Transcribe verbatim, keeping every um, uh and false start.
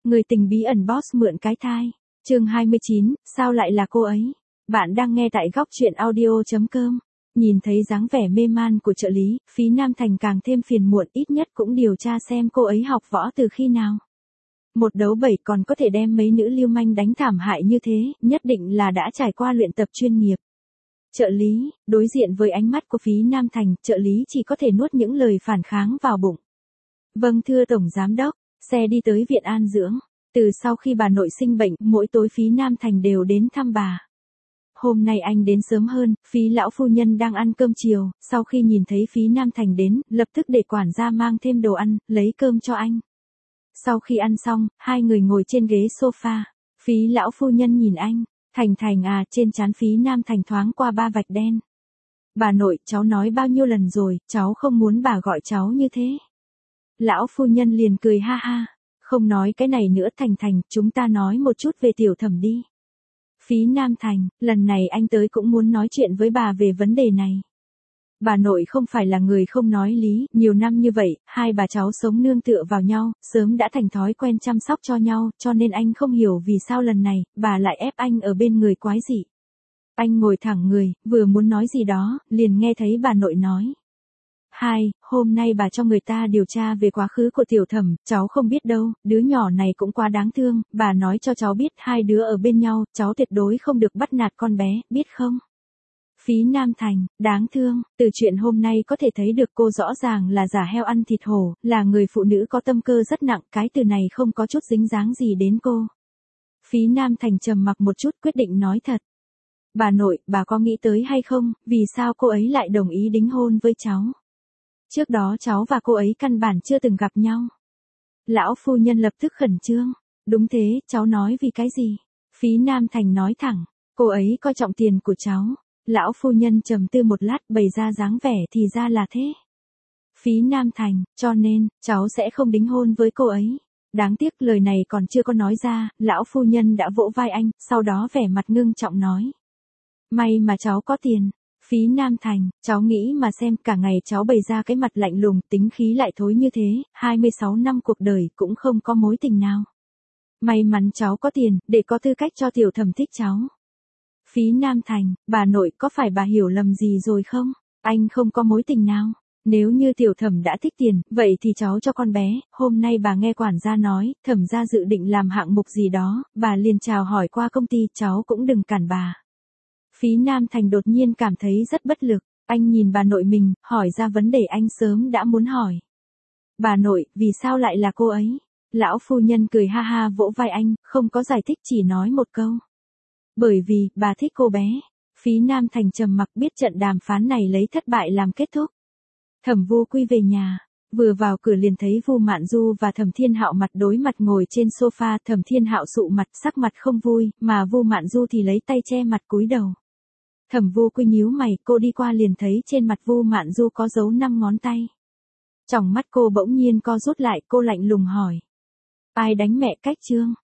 Người tình bí ẩn boss mượn cái thai. Chương hai mươi chín, sao lại là cô ấy? Bạn đang nghe tại góc truyện audio chấm com. Nhìn thấy dáng vẻ mê man của trợ lý, Phí Nam Thành càng thêm phiền muộn, ít nhất cũng điều tra xem cô ấy học võ từ khi nào. Một đấu bảy còn có thể đem mấy nữ lưu manh đánh thảm hại như thế, nhất định là đã trải qua luyện tập chuyên nghiệp. Trợ lý, đối diện với ánh mắt của Phí Nam Thành, trợ lý chỉ có thể nuốt những lời phản kháng vào bụng. Vâng thưa Tổng Giám Đốc, xe đi tới viện an dưỡng. Từ sau khi bà nội sinh bệnh, mỗi tối Phí Nam Thành đều đến thăm bà. Hôm nay anh đến sớm hơn, Phí lão phu nhân đang ăn cơm chiều, sau khi nhìn thấy Phí Nam Thành đến, lập tức để quản gia mang thêm đồ ăn, lấy cơm cho anh. Sau khi ăn xong, hai người ngồi trên ghế sofa. Phí lão phu nhân nhìn anh, Thành Thành à, trên trán Phí Nam Thành thoáng qua ba vạch đen. Bà nội, cháu nói bao nhiêu lần rồi, cháu không muốn bà gọi cháu như thế. Lão phu nhân liền cười ha ha. Không nói cái này nữa Thành Thành, chúng ta nói một chút về Tiểu Thẩm đi. Phí Nam Thành, lần này anh tới cũng muốn nói chuyện với bà về vấn đề này. Bà nội không phải là người không nói lý, nhiều năm như vậy, hai bà cháu sống nương tựa vào nhau, sớm đã thành thói quen chăm sóc cho nhau, cho nên anh không hiểu vì sao lần này, bà lại ép anh ở bên người quái dị. Anh ngồi thẳng người, vừa muốn nói gì đó, liền nghe thấy bà nội nói. Hai, hôm nay bà cho người ta điều tra về quá khứ của Tiểu Thẩm, cháu không biết đâu, đứa nhỏ này cũng quá đáng thương, bà nói cho cháu biết hai đứa ở bên nhau, cháu tuyệt đối không được bắt nạt con bé, biết không? Phí Nam Thành, đáng thương, từ chuyện hôm nay có thể thấy được cô rõ ràng là giả heo ăn thịt hổ, là người phụ nữ có tâm cơ rất nặng, cái từ này không có chút dính dáng gì đến cô. Phí Nam Thành trầm mặc một chút quyết định nói thật. Bà nội, bà có nghĩ tới hay không, vì sao cô ấy lại đồng ý đính hôn với cháu? Trước đó cháu và cô ấy căn bản chưa từng gặp nhau. Lão phu nhân lập tức khẩn trương. Đúng thế, cháu nói vì cái gì? Phí Nam Thành nói thẳng, cô ấy coi trọng tiền của cháu. Lão phu nhân trầm tư một lát bày ra dáng vẻ thì ra là thế. Phí Nam Thành, cho nên, cháu sẽ không đính hôn với cô ấy. Đáng tiếc lời này còn chưa có nói ra, lão phu nhân đã vỗ vai anh, sau đó vẻ mặt ngưng trọng nói. May mà cháu có tiền. Phí Nam Thành, cháu nghĩ mà xem cả ngày cháu bày ra cái mặt lạnh lùng, tính khí lại thối như thế, hai mươi sáu năm cuộc đời cũng không có mối tình nào. May mắn cháu có tiền, để có tư cách cho Tiểu Thẩm thích cháu. Phí Nam Thành, bà nội có phải bà hiểu lầm gì rồi không? Anh không có mối tình nào. Nếu như Tiểu Thẩm đã thích tiền, vậy thì cháu cho con bé, hôm nay bà nghe quản gia nói, Thẩm gia dự định làm hạng mục gì đó, bà liền chào hỏi qua công ty, cháu cũng đừng cản bà. Phí Nam Thành đột nhiên cảm thấy rất bất lực, anh nhìn bà nội mình, hỏi ra vấn đề anh sớm đã muốn hỏi. Bà nội, vì sao lại là cô ấy? Lão phu nhân cười ha ha vỗ vai anh, không có giải thích chỉ nói một câu. Bởi vì, bà thích cô bé. Phí Nam Thành trầm mặc biết trận đàm phán này lấy thất bại làm kết thúc. Thẩm Vu Quy về nhà, vừa vào cửa liền thấy Vu Mạn Du và Thẩm Thiên Hạo mặt đối mặt ngồi trên sofa, Thẩm Thiên Hạo sụ mặt sắc mặt không vui, mà Vu Mạn Du thì lấy tay che mặt cúi đầu. Thẩm Vu Quy nhíu mày, cô đi qua liền thấy trên mặt Vu Mạn Du có dấu năm ngón tay. Tròng mắt cô bỗng nhiên co rút lại, cô lạnh lùng hỏi. Ai đánh mẹ Cách Trương?